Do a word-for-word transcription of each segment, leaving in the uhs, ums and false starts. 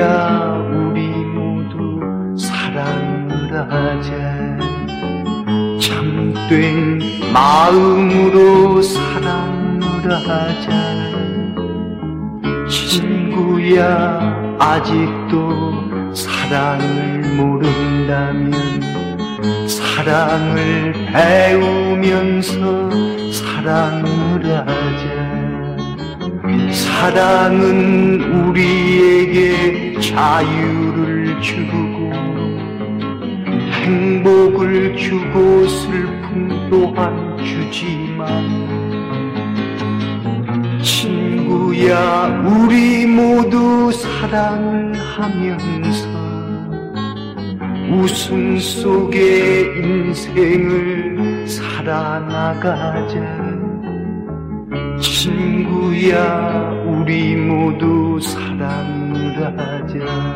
친구야 우리 모두 사랑을 하자. 참된 마음으로 사랑을 하자. 친구야 아직도 사랑을 모른다면 사랑을 배우면서 사랑을 하자. 사랑은 우리에게 자유를 주고 행복을 주고 슬픔 또한 주지만 친구야 우리 모두 사랑을 하면서 웃음 속에 인생을 살아나가자. 친구야 우리 모두 사랑을 하자.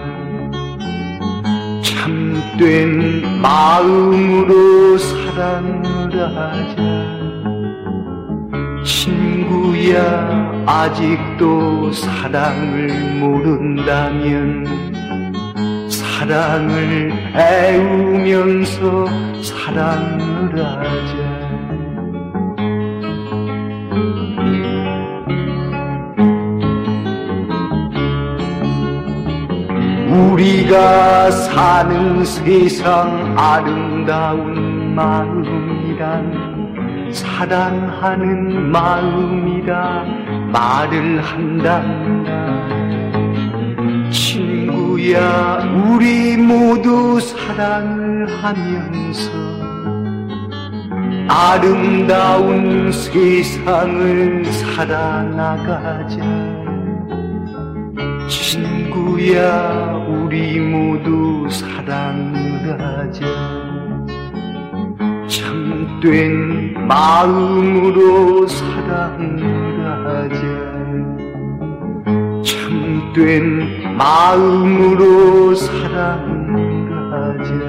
참된 마음으로 사랑을 하자. 친구야 아직도 사랑을 모른다면 사랑을 배우면서 사랑을 하자. 우리가 사는 세상 아름다운 마음이란 사랑하는 마음이라 말을 한단다. 친구야 우리 모두 사랑을 하면서 아름다운 세상을 살아나가자. 친구야 우리 모두 사랑을 하자. 참된 마음으로 사랑을 하자. 참된 마음으로 사랑을 하자.